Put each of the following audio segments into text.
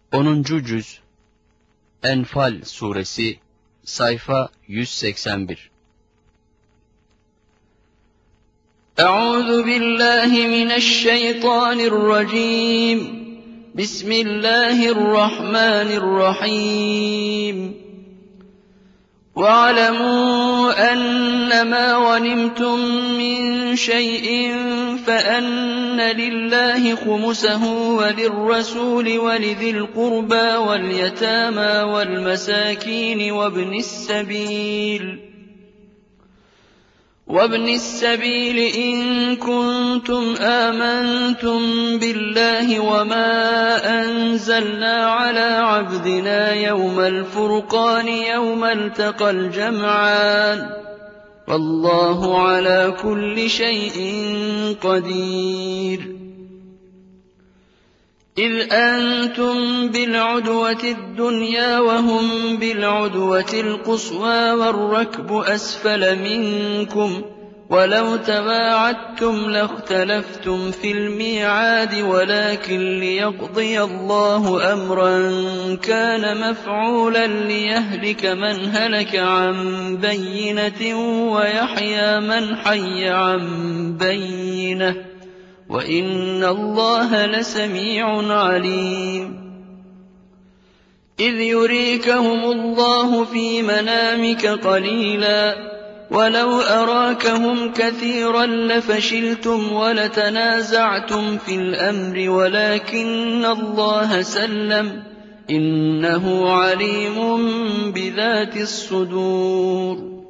10. Cüz Enfal Suresi Sayfa 181. Euzu billahi mineşşeytanirracim. Bismillahirrahmanirrahim. وَاعْلَمُوا أَنَّمَا غَنِمْتُم مِّن شَيْءٍ فَأَنَّ لِلَّهِ خُمُسَهُ وَلِلرَّسُولِ وَلِذِي الْقُرْبَىٰ وَالْيَتَامَىٰ وَالْمَسَاكِينِ وَابْنِ السَّبِيلِ إِن كُنتُمْ آمَنتُم بِاللَّهِ وَمَا أَنزَلْنَا عَلَىٰ عَبْدِنَا يَوْمَ الْفُرْقَانِ يَوْمَ الْتَقَى الْجَمْعَانِ ۗ وَاللَّهُ عَلَىٰ كُلِّ شَيْءٍ قَدِيرٌ. إِذْ أَنتُم بِالْعُدْوَةِ الدُّنْيَا وَهُم بِالْعُدْوَةِ الْقُصْوَىٰ وَالرَّكْبُ أَسْفَلَ مِنكُمْ ۚ وَلَوْ تَوَاعَدتُّمْ لَاخْتَلَفْتُمْ فِي الْمِيعَادِ وَلَٰكِن لِّيَقْضِيَ اللَّهُ أَمْرًا كَانَ مَفْعُولًا لِّيَهْلِكَ مَنْ هَلَكَ عَن بَيِّنَةٍ وَيَحْيَىٰ مَنْ حَيَّ عَن بَيِّنَةٍ ۗ وَإِنَّ اللَّهَ لَسَمِيعٌ عَلِيمٌ. إِذْ يُرِيكَهُمُ اللَّهُ فِي مَنَامِكَ قَلِيلًا وَلَوْ أَرَاكَهُمْ كَثِيرًا لَّفَشِلْتُمْ وَلَتَنَازَعْتُمْ فِي الْأَمْرِ وَلَٰكِنَّ اللَّهَ سَلَّمَ ۗ إِنَّهُ عَلِيمٌ بِذَاتِ الصُّدُورِ.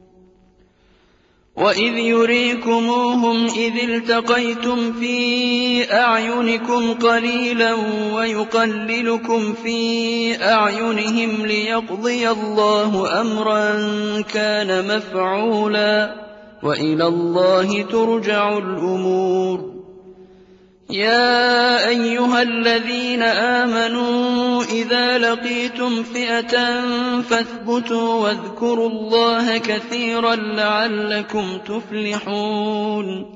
وَإِذْ يُرِيكُمُوهُمْ إِذِ الْتَقَيْتُمْ فِي أَعْيُنِكُمْ قَلِيلًا وَيُقَلِّلُكُمْ فِي أَعْيُنِهِمْ لِيَقْضِيَ اللَّهُ أَمْرًا كَانَ مَفْعُولًا ۗ وَإِلَى اللَّهِ تُرْجَعُ الْأُمُورُ. يَا أَيُّهَا الَّذِينَ آمَنُوا إِذَا لَقِيتُمْ فِئَةً فَاثْبُتُوا وَاذْكُرُوا اللَّهَ كَثِيرًا لَّعَلَّكُمْ تُفْلِحُونَ.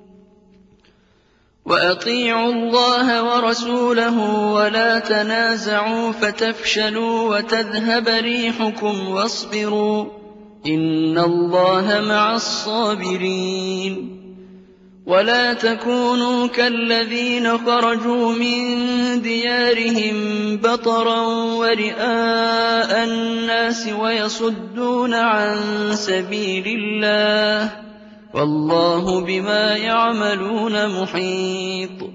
وَأَطِيعُوا اللَّهَ وَرَسُولَهُ وَلَا تَنَازَعُوا فَتَفْشَلُوا وَتَذْهَبَ رِيحُكُمْ وَاصْبِرُوا ۚ إِنَّ اللَّهَ مَعَ الصَّابِرِينَ. وَلَا تَكُونُوا كَالَّذِينَ خَرَجُوا مِن دِيَارِهِم بَطَرًا وَرِئَاءَ النَّاسِ وَيَصُدُّونَ عَن سَبِيلِ اللَّهِ ۗ وَاللَّهُ بِمَا يَعْمَلُونَ مُحِيطٌ.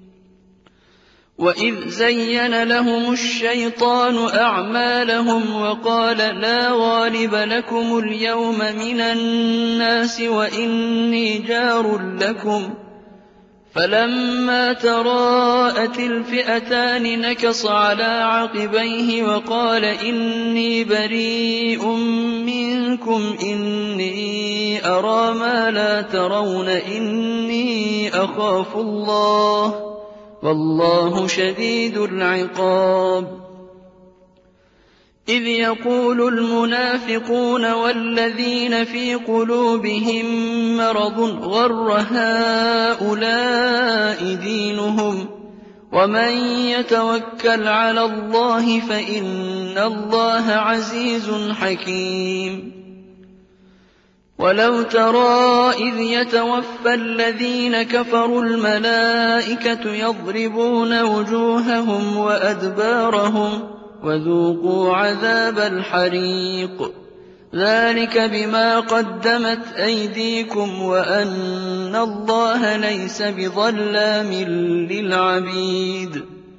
وَإِذْ زَيَّنَ لَهُمُ الشَّيْطَانُ أَعْمَالَهُمْ وَقَالَ لَا غَالِبَ لَكُمُ الْيَوْمَ مِنَ النَّاسِ وَإِنِّي جَارٌ لَّكُمْ ۖ فَلَمَّا تَرَاءَتِ الْفِئَتَانِ نَكَصَ عَلَىٰ عَقِبَيْهِ وَقَالَ إِنِّي بَرِيءٌ مِّنكُمْ إِنِّي أَرَىٰ مَا لَا تَرَوْنَ إِنِّي أَخَافُ اللَّهَ ۚ وَاللَّهُ شَدِيدُ الْعِقَابِ. إِذْ يَقُولُ الْمُنَافِقُونَ وَالَّذِينَ فِي قُلُوبِهِم مَّرَضٌ غَرَّ هَٰؤُلَاءِ دِينُهُمْ ۗ وَمَن يَتَوَكَّلْ عَلَى اللَّهِ فَإِنَّ اللَّهَ عَزِيزٌ حَكِيمٌ. وَلَوْ تَرَىٰ إِذْ يَتَوَفَّى الَّذِينَ كَفَرُوا الْمَلَائِكَةُ يَضْرِبُونَ وُجُوهَهُمْ وَأَدْبَارَهُمْ وَذُوقُوا عَذَابَ الْحَرِيقِ. ذَٰلِكَ بِمَا قَدَّمَتْ أَيْدِيكُمْ وَأَنَّ اللَّهَ لَيْسَ بِظَلَّامٍ لِّلْعَبِيدِ.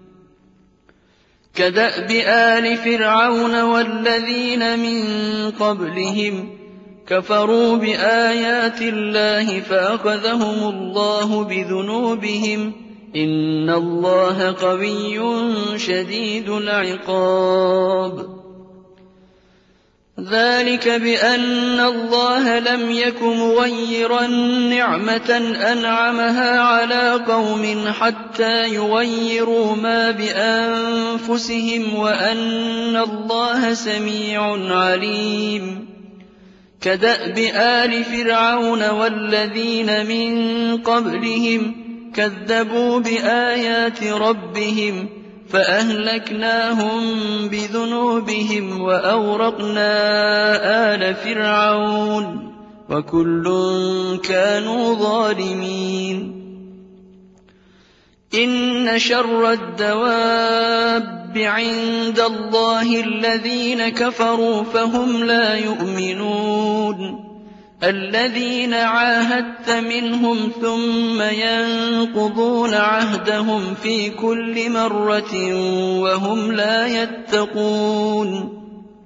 كَدَأْبِ آلِ فِرْعَوْنَ وَالَّذِينَ مِن قَبْلِهِمْ كَفَرُوا بِآيَاتِ اللَّهِ فَأَخَذَهُمُ اللَّهُ بِذُنُوبِهِمْ ۗ إِنَّ اللَّهَ قَوِيٌّ شَدِيدُ الْعِقَابِ. ذَٰلِكَ بِأَنَّ اللَّهَ لَمْ يَكُ مُغَيِّرًا نِّعْمَةً أَنْعَمَهَا عَلَىٰ قَوْمٍ حَتَّىٰ يُغَيِّرُوا مَا بِأَنفُسِهِمْ وَأَنَّ اللَّهَ سَمِيعٌ عَلِيمٌ. كَدَأْبِ آلِ فِرْعَوْنَ وَالَّذِينَ مِن قَبْلِهِمْ كَذَّبُوا بِآيَاتِ رَبِّهِمْ فأهلكناهم بذنوبهم وأغرقنا آل فرعون وكل كانوا ظالمين إن شر الدواب عند الله الذين كفروا فهم لا يؤمنون الذين عاهدت منهم ثم ينقضون عهدهم في كل مرة وهم لا يتقون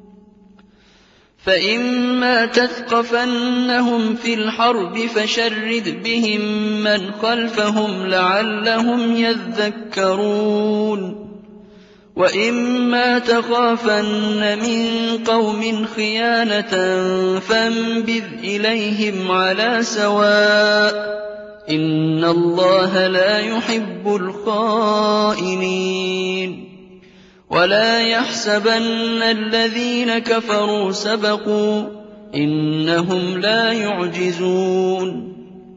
فإما تثقفنهم في الحرب فشرد بهم من خلفهم لعلهم يذكرون وإما تخافن من قوم خيانة فانبذ إليهم على سواء إن الله لا يحب الخائنين ولا يحسبن الذين كفروا سبقوا إنهم لا يعجزون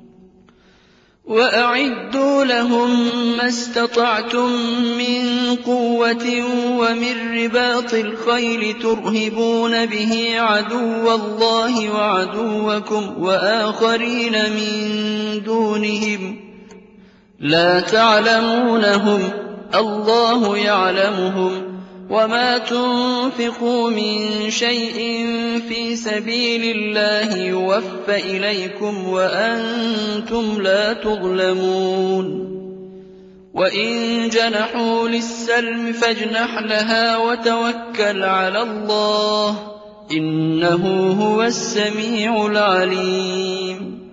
وأعدوا لهم ما استطعتم من قوة ومن رباط الخيل ترهبون به عدو الله وعدوكم وآخرين من دونهم لا تعلمونهم الله يعلمهم وما تنفقوا من شيء في سبيل الله يوفى إليكم وأنتم لا تظلمون وإن جنحوا للسلم فاجنح لها وتوكل على الله إنه هو السميع العليم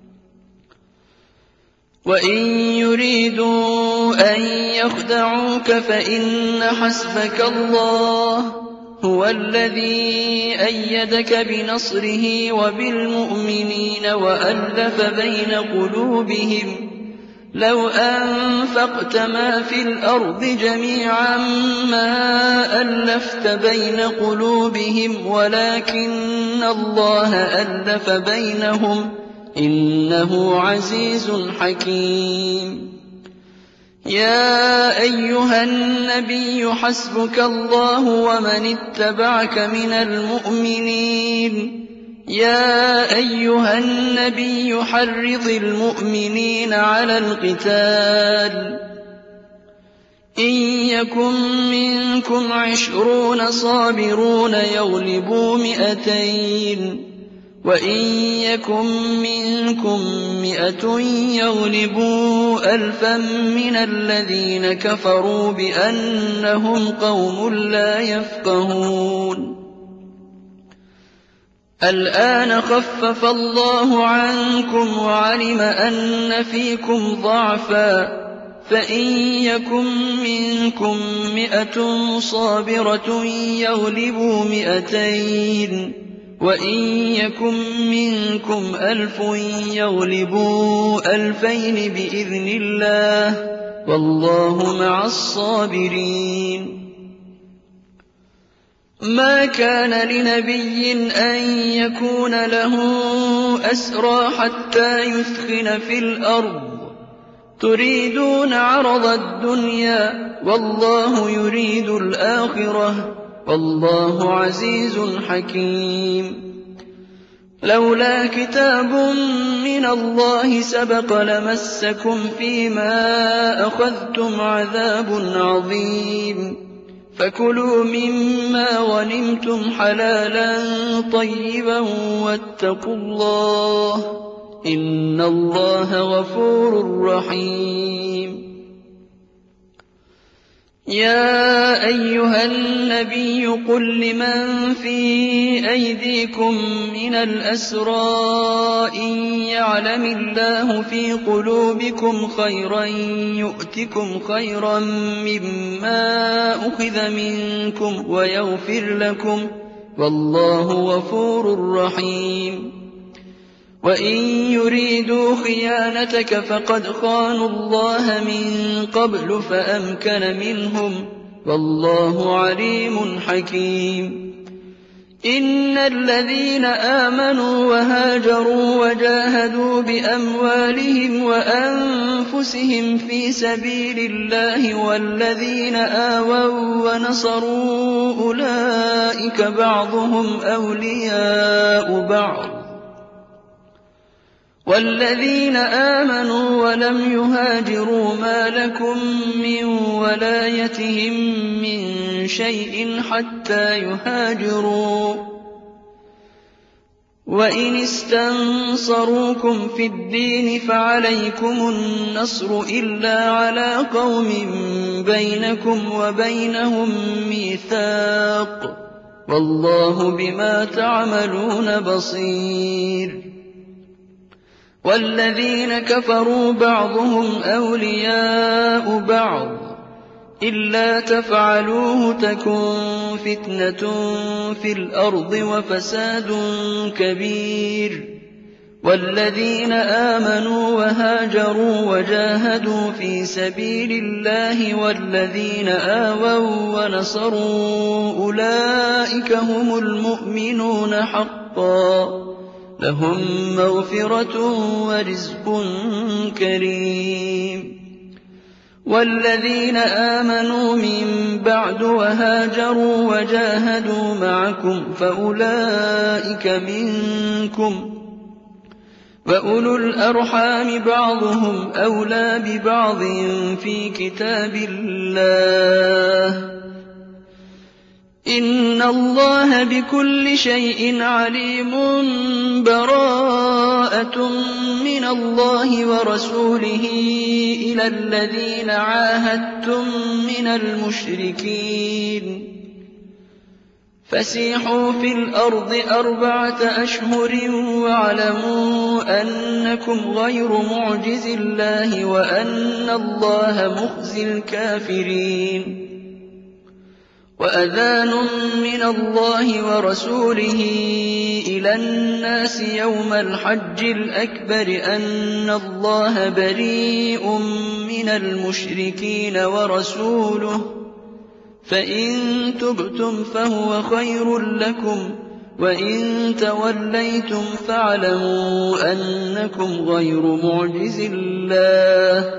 وإن يريدوا أن يخدعوك فإن حسبك الله هو الذي أيدك بنصره وبالمؤمنين وألف بين قلوبهم لو أنفقت ما في الأرض جميعا ما ألفت بين قلوبهم ولكن الله ألف بينهم إنه عزيز حكيم يا أيها النبي حسبك الله ومن اتبعك من المؤمنين يا أيها النبي حرض المؤمنين على القتال إن يكن منكم 20 صابرون يغلبوا 200 وإن يكن منكم 100 يغلبوا 1000 من الذين كفروا بأنهم قوم لا يفقهون الآن خفف الله عنكم وعلم أن فيكم ضعفا فإن يكن منكم 100 صابرة يغلبوا 200 وإن يكن منكم 1000 يغلبوا 2000 بإذن الله والله مع الصابرين ما كان لنبي أن يكون له أسرى حتى يثخن في الأرض تريدون عرض الدنيا والله يريد الآخرة والله عزيز حكيم لولا كتاب من الله سبق لمسكم فيما أخذتم عذاب عظيم فكلوا مما غنمتم حلالا طيبا واتقوا الله إن الله غفور رحيم يا أيها النبي قل لمن في أيديكم من الأسرى إن يعلم الله في قلوبكم خيرا يؤتكم خيرا مما أخذ منكم ويغفر لكم والله غفور رحيم وإن يريدوا خيانتك فقد خانوا الله من قبل فأمكن منهم والله عليم حكيم إن الذين آمنوا وهاجروا وجاهدوا بأموالهم وأنفسهم في سبيل الله والذين آووا ونصروا أولئك بعضهم أولياء بعض والذين آمنوا ولم يهاجروا ما لكم من ولايتهم من شيء حتى يهاجروا وإن استنصروكم في الدين فعليكم النصر إلا على قوم بينكم وبينهم ميثاق والله بما تعملون بصير والذين كفروا بعضهم أولياء بعض إلا تفعلوه تكن فتنة في الأرض وفساد كبير والذين آمنوا وهاجروا وجاهدوا في سبيل الله والذين آووا ونصروا أولئك هم المؤمنون حقا لهم مغفرة ورزق كريم والذين آمنوا من بعد وهاجروا وجاهدوا معكم فأولئك منكم وأولو الأرحام بعضهم أولى ببعض في كتاب الله إن الله بكل شيء عليم براءة من الله ورسوله إلى الذين عاهدتم من المشركين فسيحوا في الأرض 4 أشهر واعلموا أنكم غير معجز الله وأن الله مخزي الكافرين وأذان من الله ورسوله إلى الناس يوم الحج الأكبر أن الله بريء من المشركين ورسوله فإن تبتم فهو خير لكم وإن توليتم فاعلموا أنكم غير معجز الله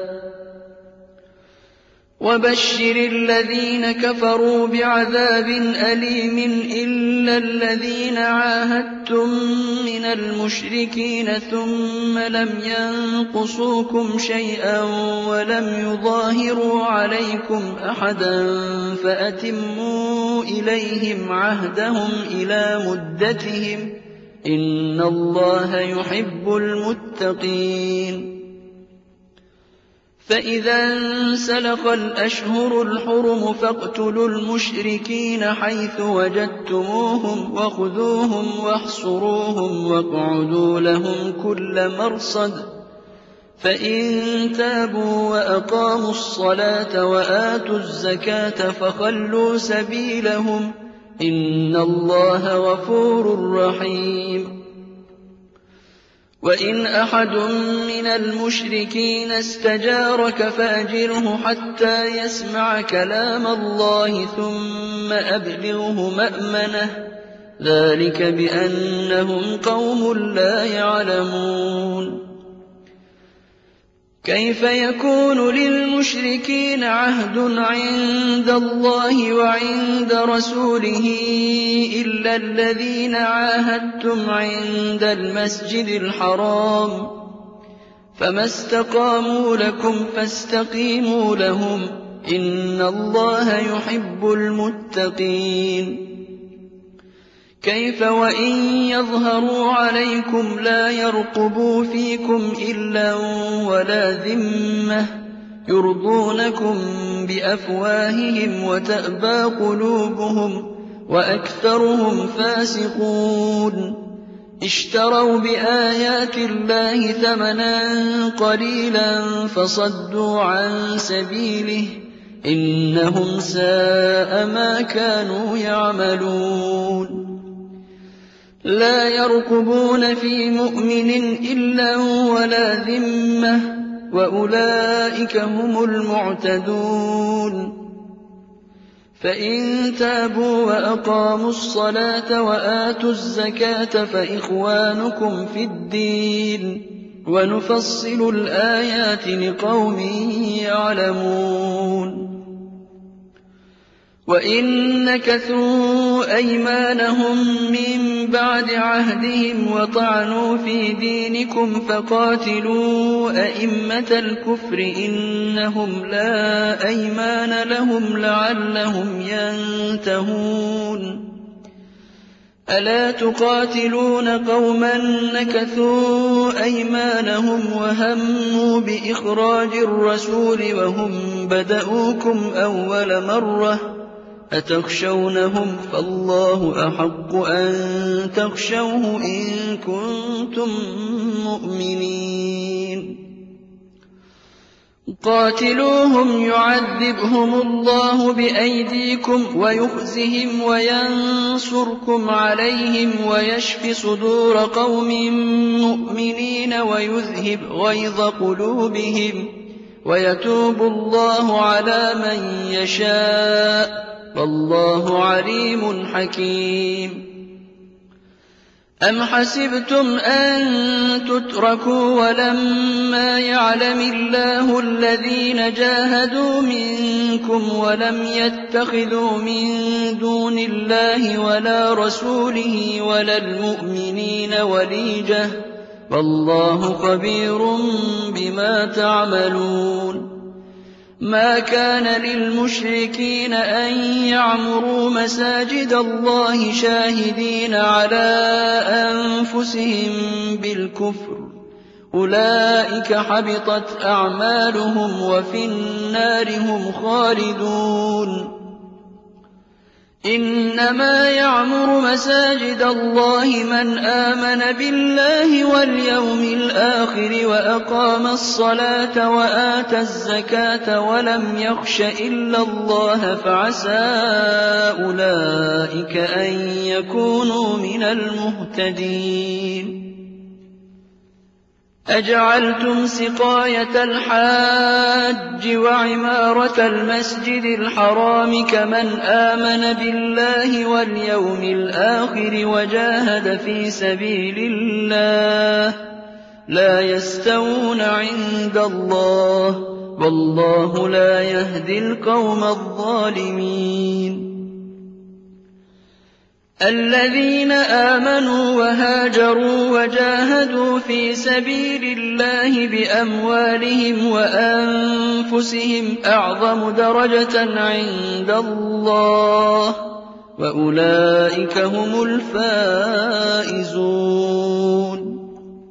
وبشر الذين كفروا بعذاب أليم إلا الذين عاهدتم من المشركين ثم لم ينقصوكم شيئا ولم يظاهروا عليكم أحدا فأتموا إليهم عهدهم إلى مدتهم إن الله يحب المتقين فإذا انسلخ الأشهر الحرم فاقتلوا المشركين حيث وجدتموهم وخذوهم واحصروهم واقعدوا لهم كل مرصد فإن تابوا وأقاموا الصلاة وآتوا الزكاة فخلوا سبيلهم إن الله غفور رحيم وإن أحد من المشركين استجارك فأجره حتى يسمع كلام الله ثم أبلغه مأمنه ذلك بأنهم قوم لا يعلمون كيف يكون للمشركين عهد عند الله وعند رسوله إلا الذين عاهدتم عند المسجد الحرام فما استقاموا لكم فاستقيموا لهم إن الله يحب المتقين كيف وإن يظهروا عليكم لا يرقبوا فيكم إلا ولا ذمة يرضونكم بأفواههم وتأبى قلوبهم وأكثرهم فاسقون اشتروا بآيات الله ثمنا قليلا فصدوا عن سبيله إنهم ساء ما كانوا يعملون لا يرقبون في مؤمن إلا ولا ذمة وأولئك هم المعتدون فإن تابوا وأقاموا الصلاة وآتوا الزكاة فإخوانكم في الدين ونفصل الآيات لقوم يعلمون وإن نكثوا أيمانهم من بعد عهدهم وطعنوا في دينكم فقاتلوا أئمة الكفر إنهم لا أيمان لهم لعلهم ينتهون ألا تقاتلون قوما نكثوا أيمانهم وهموا بإخراج الرسول وهم بدؤوكم أول مرة أتخشونهم فالله أحق أن تخشوه إن كنتم مؤمنين قاتلوهم يعذبهم الله بأيديكم ويخزهم وينصركم عليهم ويشف صدور قوم مؤمنين ويذهب غيظ قلوبهم ويتوب الله على من يشاء والله عليم حكيم أم حسبتم أن تتركوا ولما يعلم الله الذين جاهدوا منكم ولم يتخذوا من دون الله ولا رسوله ولا المؤمنين وليجة والله خبير بما تعملون ما كان للمشركين أن يعمروا مساجد الله شاهدين على أنفسهم بالكفر أولئك حبطت أعمالهم وفي النار هم خالدون إنما يعمر مساجد الله من آمن بالله واليوم الآخر وأقام الصلاة وآتى الزكاة ولم يخش إلا الله فعسى أولئك أن يكونوا من المهتدين أجعلتم سقاية الحاج وعمارة المسجد الحرام كمن آمن بالله واليوم الآخر وجاهد في سبيل الله لا يستوون عند الله والله لا يهدي القوم الظالمين الذين آمنوا وهاجروا وجاهدوا في سبيل الله بأموالهم وأنفسهم أعظم درجة عند الله وأولئك هم الفائزون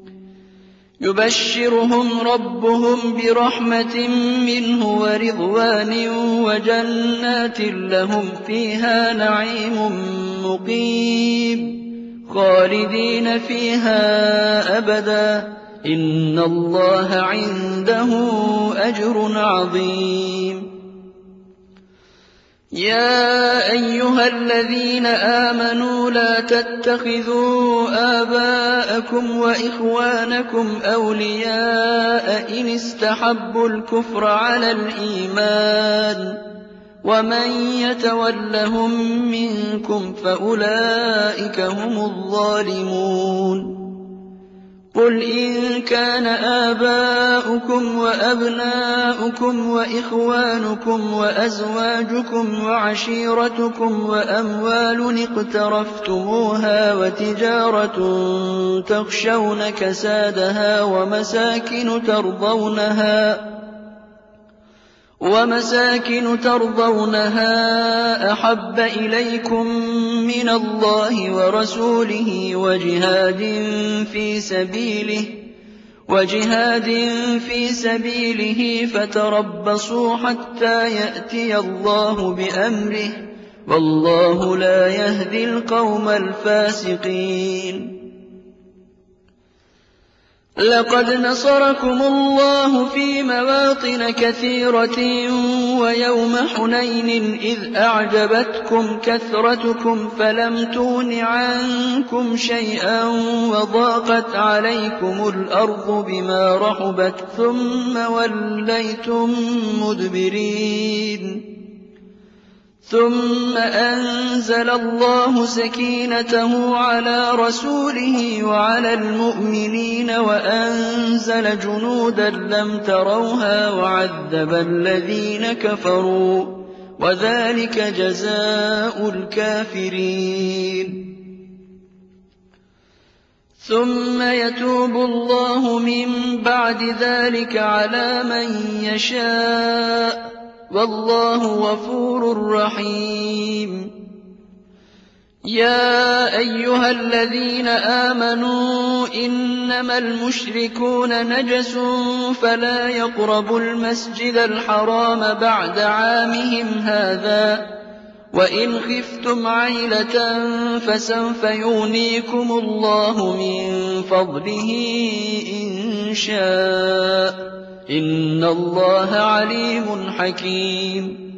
يبشرهم ربهم برحمة منه ورضوان وجنات لهم فيها نعيم مقيم خالدين فيها أبدا إن الله عنده أجر عظيم يا أيها الذين آمنوا لا تتخذوا آباءكم وإخوانكم أولياء إن استحبوا الكفر على الإيمان ومن يتولهم منكم فأولئك هم الظالمون قل إن كان آباؤكم وأبناؤكم وإخوانكم وأزواجكم وعشيرتكم وأموال اقترفتموها وتجارة تخشون كسادها ومساكن ترضونها أحب إليكم من الله ورسوله وجهاد في سبيله فتربصوا حتى يأتي الله بأمره والله لا يهدي القوم الفاسقين لقد نصركم الله في مواطن كثيرة ويوم حنين إذ أعجبتكم كثرتكم فلم تغن عنكم شيئا وضاقت عليكم الأرض بما رحبت ثم وليتم مدبرين ثم أنزل الله سكينته على رسوله وعلى المؤمنين وأنزل جنودا لم تروها وعذب الذين كفروا وذلك جزاء الكافرين. ثم يتوب الله من بعد ذلك على من يشاء والله غفور رحيم. يا أيها الذين آمنوا إنما المشركون نجس فلا يقربوا المسجد الحرام بعد عامهم هذا وإن خفتم عيلة فسوف يغنيكم الله من فضله إن شاء إن الله عليم حكيم.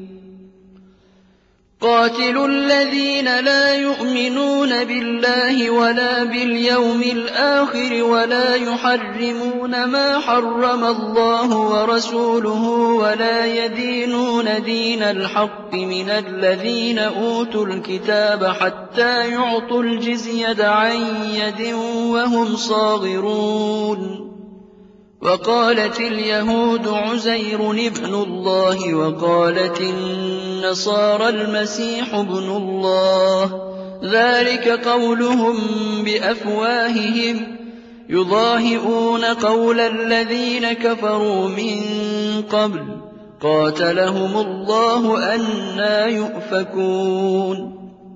قاتلوا الذين لا يؤمنون بالله ولا باليوم الآخر ولا يحرمون ما حرم الله ورسوله ولا يدينون دين الحق من الذين أوتوا الكتاب حتى يعطوا الجزية عن يد وهم صاغرون. وقالت اليهود عزير ابن الله وقالت النصارى المسيح ابن الله ذلك قولهم بأفواههم يضاهئون قول الذين كفروا من قبل قاتلهم الله أنى يؤفكون.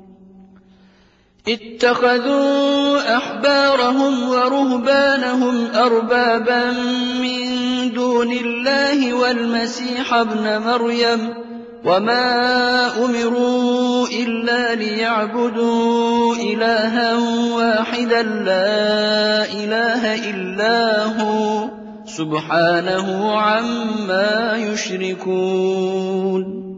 اتخذوا أحبارهم ورهبانهم أربابا من دون الله والمسيح ابن مريم وما أمروا إلا ليعبدوا إلها واحدا لا إله إلا هو سبحانه عما يشركون.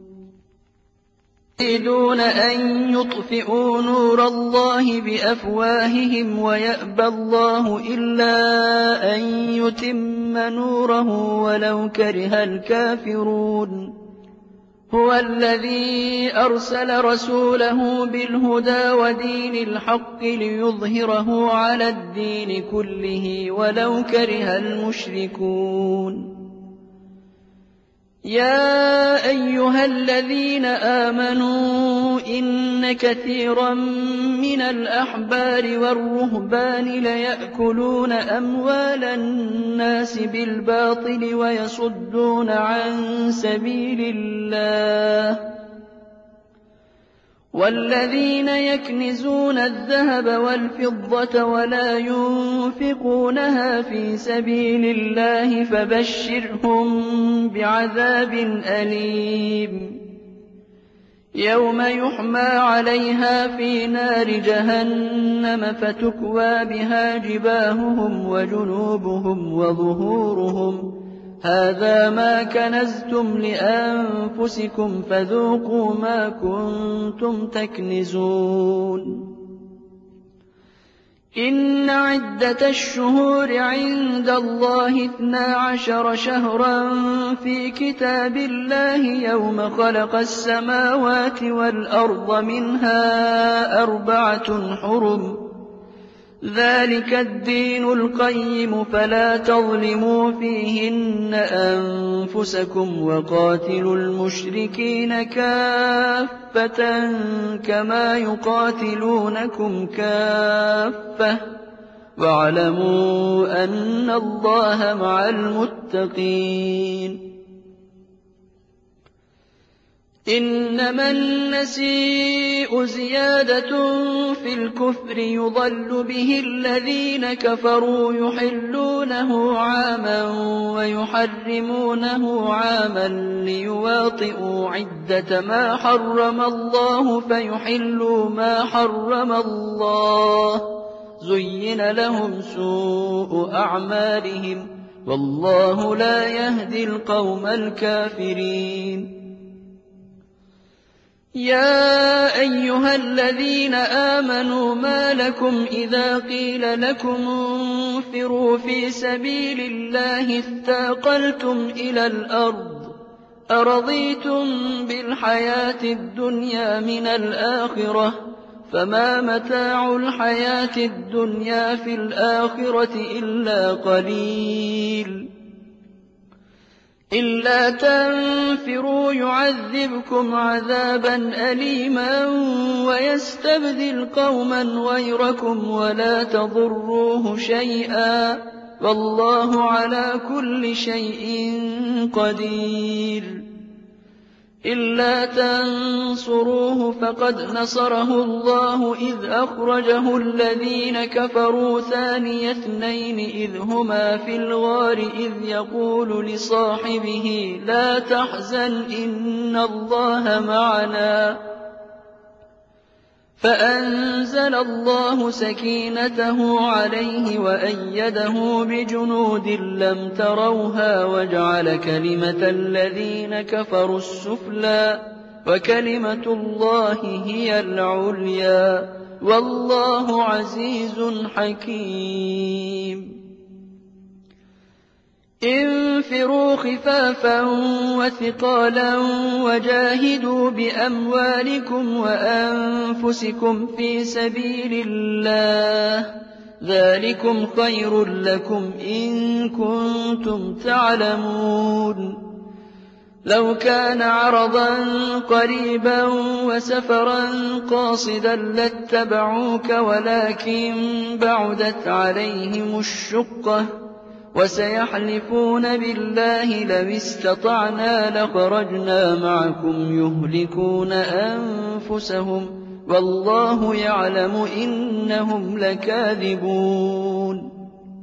يريدون أن يطفئوا نور الله بأفواههم ويأبى الله إلا أن يتم نوره ولو كره الكافرون. هو الذي أرسل رسوله بالهدى ودين الحق ليظهره على الدين كله ولو كره المشركون. يا أيها الذين آمنوا إن كثيرا من الأحبار والرهبان ليأكلون أموال الناس بالباطل ويصدون عن سبيل الله والذين يكنزون الذهب والفضة ولا ينفقونها في سبيل الله فبشرهم بعذاب أليم. يوم يحمى عليها في نار جهنم فتكوى بها جباههم وجنوبهم وظهورهم هذا ما كنزتم لأنفسكم فذوقوا ما كنتم تكنزون. إن عدة الشهور عند الله 12 شهرا في كتاب الله يوم خلق السماوات والأرض منها 4 حرم ذلك الدين القيم فلا تظلموا فيهن أنفسكم وقاتلوا المشركين كافة كما يقاتلونكم كافة واعلموا أن الله مع المتقين. إنما النسيء زيادة في الكفر يضل به الذين كفروا يحلونه عاما ويحرمونه عاما ليواطئوا عدة ما حرم الله فيحلوا ما حرم الله زين لهم سوء أعمالهم والله لا يهدي القوم الكافرين. يا أيها الذين آمنوا ما لكم إذا قيل لكم انفروا في سبيل الله اثاقلتم إلى الأرض أرضيتم بالحياة الدنيا من الآخرة فما متاع الحياة الدنيا في الآخرة إلا قليل إلا تنفروا يعذبكم عذابا أليما ويستبدل قوما غيركم ولا تضروه شيئا والله على كل شيء قدير إلا تنصروه فقد نصره الله إذ أخرجه الذين كفروا ثاني اثنين إذ هما في الغار إذ يقول لصاحبه لا تحزن إن الله معنا فأنزل الله سكينته عليه وأيده بجنود لم تروها وجعل كلمة الذين كفروا السفلى وكلمة الله هي العليا والله عزيز حكيم انفروا خفافا وثقالا وجاهدوا بأموالكم وأنفسكم في سبيل الله ذلكم خير لكم إن كنتم تعلمون لو كان عرضا قريبا وسفرا قاصدا لاتبعوك ولكن بعدت عليهم الشقة وسيحلفون بالله لو استطعنا لخرجنا معكم يهلكون أنفسهم والله يعلم إنهم لكاذبون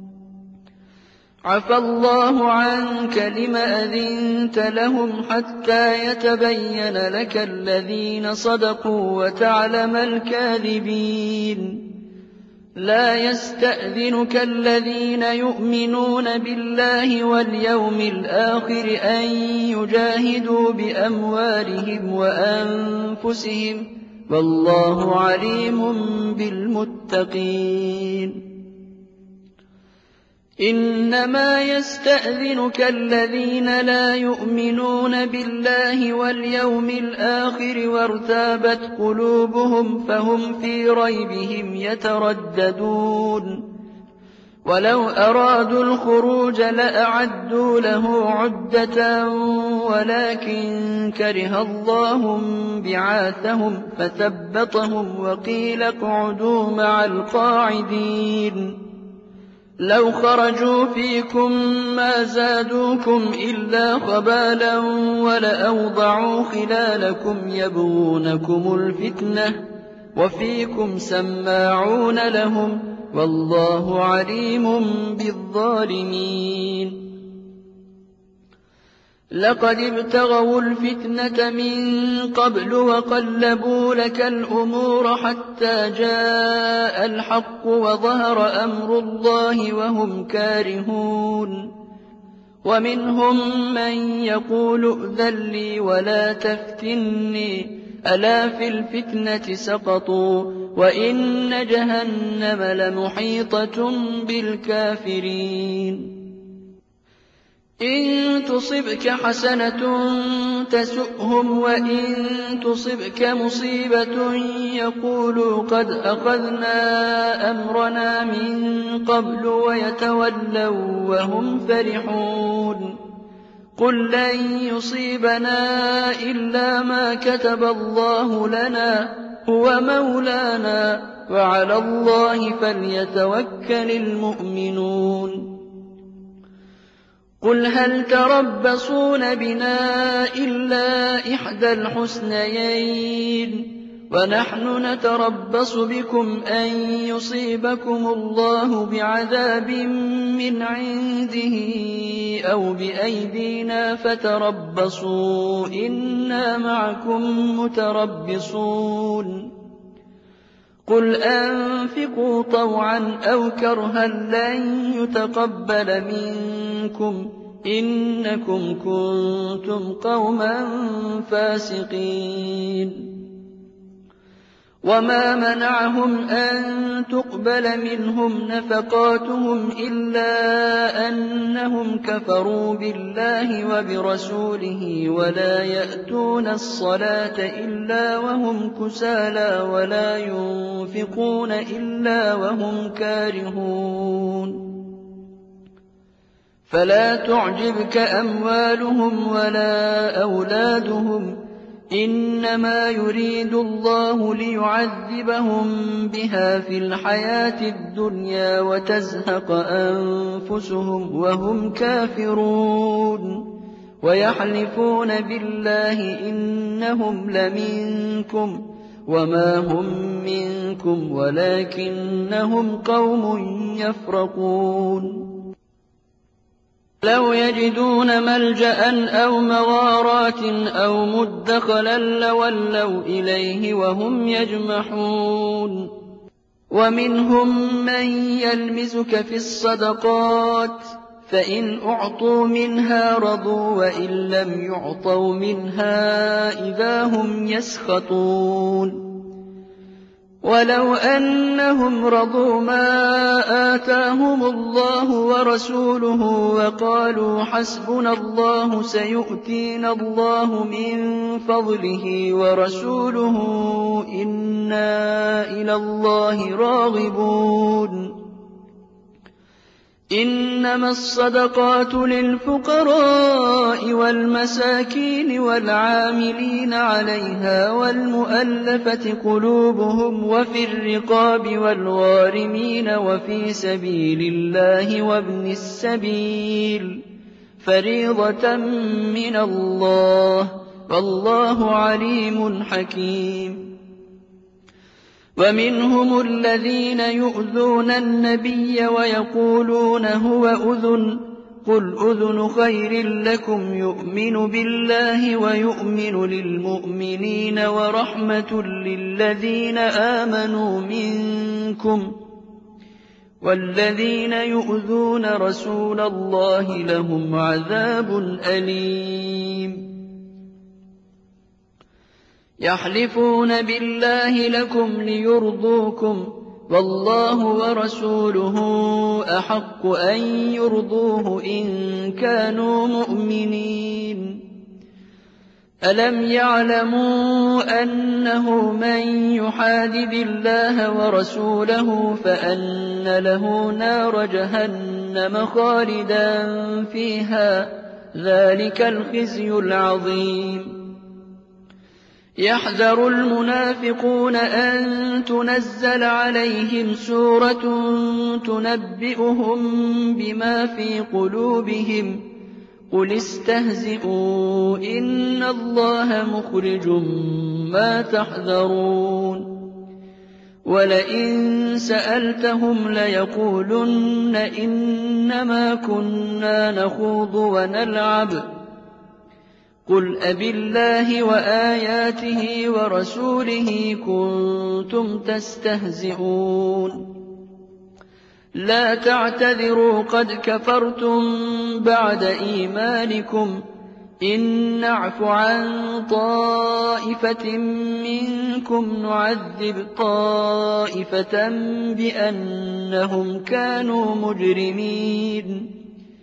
عفى الله عنك لم أذنت لهم حتى يتبين لك الذين صدقوا وتعلم الكاذبين لا يستأذنك الذين يؤمنون بالله واليوم الآخر أن يجاهدوا بأموالهم وأنفسهم والله عليم بالمتقين إنما يستأذنك الذين لا يؤمنون بالله واليوم الآخر وارتابت قلوبهم فهم في ريبهم يترددون ولو أرادوا الخروج لأعدوا له عدة ولكن كره الله بعاثهم فثبطهم وقيل اقعدوا مع القاعدين لو خرجوا فيكم ما زادوكم إلا خبالا ولأوضعوا خلالكم يبغونكم الفتنة وفيكم سماعون لهم والله عليم بالظالمين لقد ابتغوا الفتنة من قبل وقلبوا لك الأمور حتى جاء الحق وظهر أمر الله وهم كارهون ومنهم من يقول ائذن لي ولا تفتني ألا في الفتنة سقطوا وإن جهنم لمحيطة بالكافرين إن تصبك حسنة تسؤهم وإن تصبك مصيبة يقولوا قد أخذنا أمرنا من قبل ويتولوا وهم فرحون قل لن يصيبنا إلا ما كتب الله لنا هو مولانا وعلى الله فليتوكل المؤمنون قل هل تربصون بنا إلا إحدى الحسنيين ونحن نتربص بكم أن يصيبكم الله بعذاب من عنده أو بأيدينا فتربصوا إنا معكم متربصون قل أنفقوا طوعا أو كرها لن يتقبل منكم إنكم كنتم قوما فاسقين وما منعهم أن تقبل منهم نفقاتهم إلا أنهم كفروا بالله وبرسوله ولا يأتون الصلاة إلا وهم كسالى ولا ينفقون إلا وهم كارهون فلا تعجبك أموالهم ولا أولادهم إنما يريد الله ليعذبهم بها في الحياة الدنيا وتزهق أنفسهم وهم كافرون ويحلفون بالله إنهم لمنكم وما هم منكم ولكنهم قوم يفرقون لو يجدون ملجأ أو مغارات أو مدخلا لولوا إليه وهم يجمحون ومنهم من يلمزك في الصدقات فإن أعطوا منها رضوا وإن لم يعطوا منها إذا هم يسخطون ولو أنهم رضوا ما آتاهم الله ورسوله وقالوا حسبنا الله سيؤتينا الله من فضله ورسوله إنا إلى الله راغبون إنما الصدقات للفقراء والمساكين والعاملين عليها والمؤلفة قلوبهم وفي الرقاب والغارمين وفي سبيل الله وابن السبيل فريضة من الله والله عليم حكيم ومنهم الذين يؤذون النبي ويقولون هو أذن قل أذن خير لكم يؤمن بالله ويؤمن للمؤمنين ورحمة للذين آمنوا منكم والذين يؤذون رسول الله لهم عذاب أليم يحلفون بالله لكم ليرضوكم والله ورسوله أحق أن يرضوه إن كانوا مؤمنين ألم يعلموا أنه من يحادد الله ورسوله فأن له نار جهنم خالدا فيها ذلك الخزي العظيم يحذر المنافقون أن تنزل عليهم سورة تنبئهم بما في قلوبهم قل استهزئوا إن الله مخرج ما تحذرون ولئن سألتهم ليقولن إنما كنا نخوض ونلعب قل أبالله وآياته ورسوله كنتم تستهزئون لا تعتذروا قد كفرتم بعد إيمانكم إن نعف عن طائفة منكم نعذب طائفة بأنهم كانوا مجرمين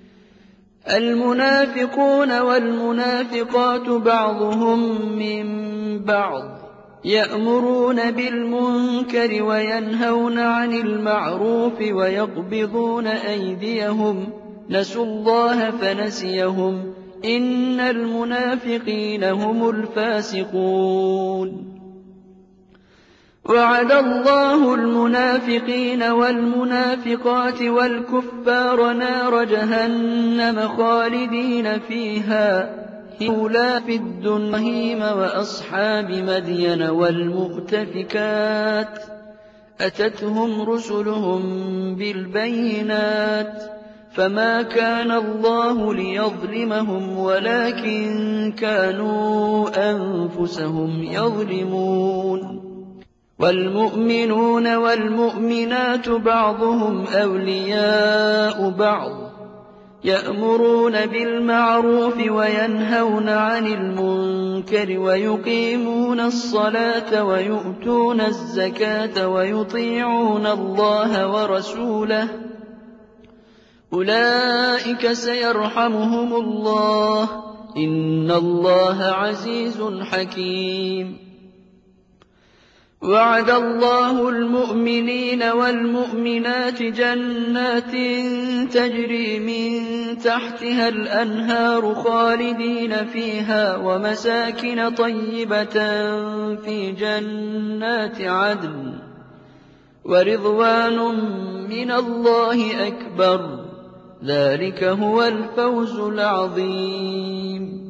المنافقون والمنافقات بعضهم من بعض يأمرون بالمنكر وينهون عن المعروف ويقبضون أيديهم نسوا الله فنسيهم إن المنافقين هم الفاسقون وعد الله المنافقين والمنافقات والكفار نار جهنم خالدين فيها هؤلاء في الدنيا وأصحاب مدين والمؤتفكات أتتهم رسلهم بالبينات فما كان الله ليظلمهم ولكن كانوا أنفسهم يظلمون والمؤمنون والمؤمنات بعضهم أولياء بعض يأمرون بالمعروف وينهون عن المنكر ويقيمون الصلاة ويؤتون الزكاة ويطيعون الله ورسوله أولئك سيرحمهم الله إن الله عزيز حكيم وعد الله المؤمنين والمؤمنات جنات تجري من تحتها الأنهار خالدين فيها ومساكن طيبة في جنات عدن ورضوان من الله أكبر ذلك هو الفوز العظيم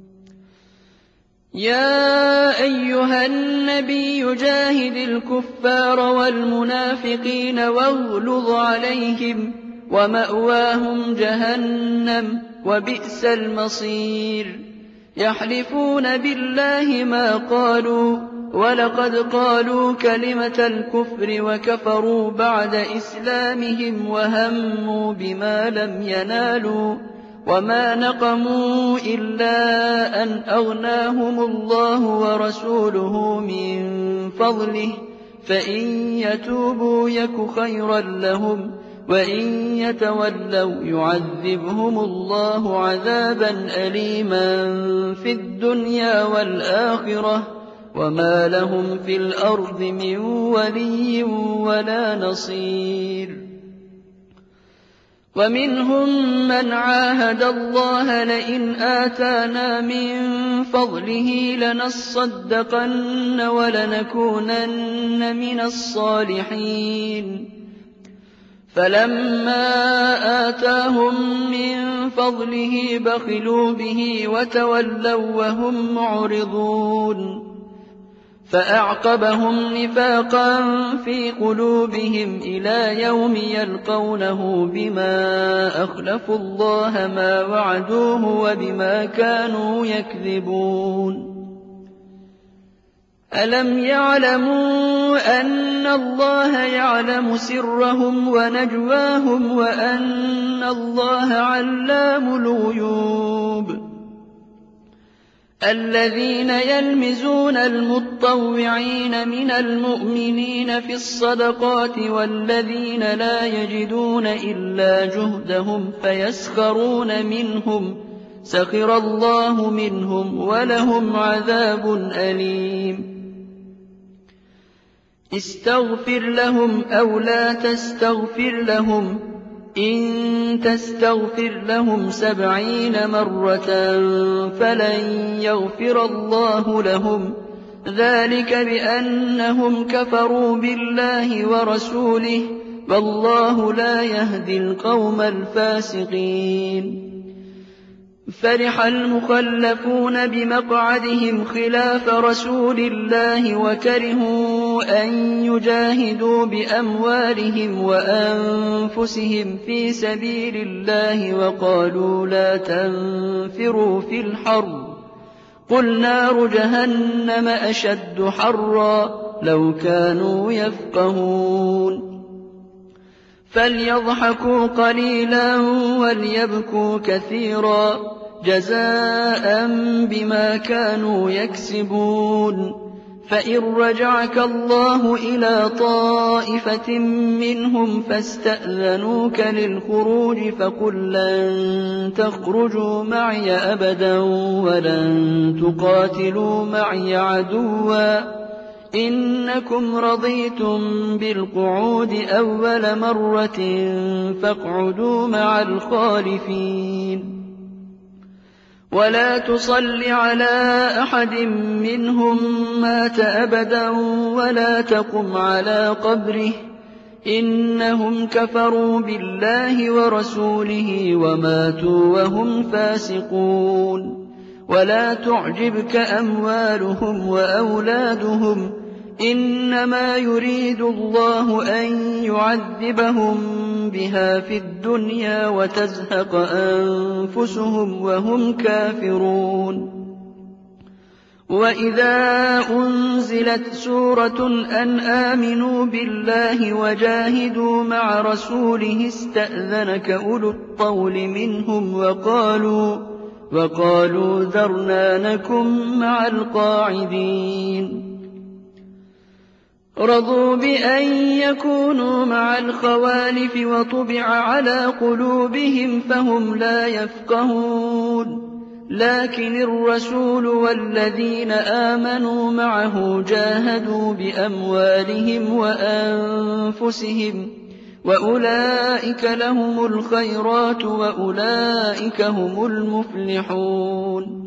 يا أيها النبي جاهد الكفار والمنافقين واغلظ عليهم ومأواهم جهنم وبئس المصير يحلفون بالله ما قالوا ولقد قالوا كلمة الكفر وكفروا بعد إسلامهم وهموا بما لم ينالوا وما نقموا إلا أن أغناهم الله ورسوله من فضله فإن يتوبوا يك خيرا لهم وإن يتولوا يعذبهم الله عذابا أليما في الدنيا والآخرة وما لهم في الأرض من ولي ولا نصير ومنهم من عاهد الله لئن آتانا من فضله لنصدقن ولنكونن من الصالحين فلما آتاهم من فضله بخلوا به وتولوا وهم معرضون فأعقبهم نفاقا في قلوبهم إلى يوم يلقونه بما أخلفوا الله ما وعدوه وبما كانوا يكذبون ألم يعلموا أن الله يعلم سرهم ونجواهم وأن الله علام الغيوب الذين يلمزون المطوعين من المؤمنين في الصدقات والذين لا يجدون إلا جهدهم فيسخرون منهم سخر الله منهم ولهم عذاب أليم استغفر لهم أو لا تستغفر لهم إن تستغفر لهم 70 مرة فلن يغفر الله لهم ذلك بأنهم كفروا بالله ورسوله والله لا يهدي القوم الفاسقين فرح المخلفون بمقعدهم خلاف رسول الله وكرهوا أن يجاهدوا بأموالهم وأنفسهم في سبيل الله وقالوا لا تنفروا في الحر قل نار جهنم أشد حرا لو كانوا يفقهون فليضحكوا قليلا وليبكوا كثيرا جزاء بما كانوا يكسبون فإن رجعك الله إلى طائفة منهم فاستأذنوك للخروج فقل لن تخرجوا معي أبدا ولن تقاتلوا معي عدوا إنكم رضيتم بالقعود أول مرة فاقعدوا مع الخالفين ولا تصل على أحد منهم مات أبدا ولا تقم على قبره إنهم كفروا بالله ورسوله وماتوا وهم فاسقون ولا تعجبك أموالهم وأولادهم إنما يريد الله أن يعذبهم بها في الدنيا وتزهق أنفسهم وهم كافرون وإذا أنزل نزلت سورة أن آمنوا بالله وجاهدوا مع رسوله استأذنك أولو الطول منهم وقالوا ذرنا نكن مع القاعدين رضوا بأن يكونوا مع الخوالف وطبع على قلوبهم فهم لا يفقهون لكن الرسول والذين آمنوا معه جاهدوا بأموالهم وأنفسهم وأولئك لهم الخيرات وأولئك هم المفلحون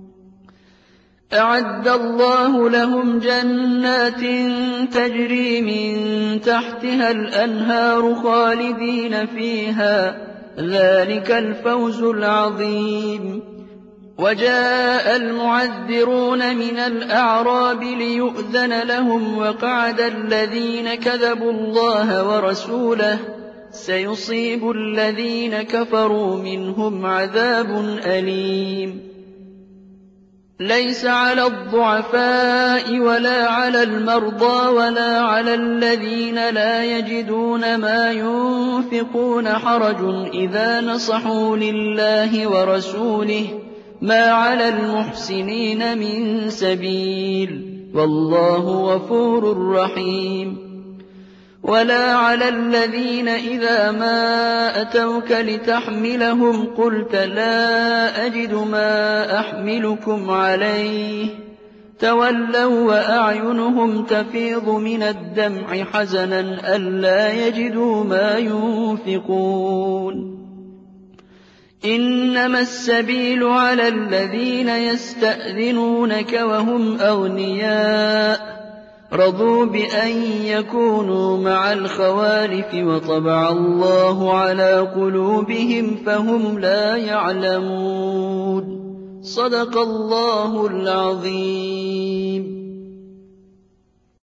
أعد الله لهم جنات تجري من تحتها الأنهار خالدين فيها ذلك الفوز العظيم وجاء المعذرون من الأعراب ليؤذن لهم وقعد الذين كذبوا الله ورسوله سيصيب الذين كفروا منهم عذاب أليم ليس على الضعفاء ولا على المرضى ولا على الذين لا يجدون ما ينفقون حرج إذا نصحوا لله ورسوله ما على المحسنين من سبيل والله غفور رحيم ولا على الذين إذا ما أتوك لتحملهم قلت لا أجد ما أحملكم عليه تولوا وأعينهم تفيض من الدمع حزنا ألا يجدوا ما ينفقون إنما السبيل على الذين يستأذنونك وهم أغنياء رضوا بأن يكونوا مع الخوالف وطبع الله على قلوبهم فهم لا يعلمون صدق الله العظيم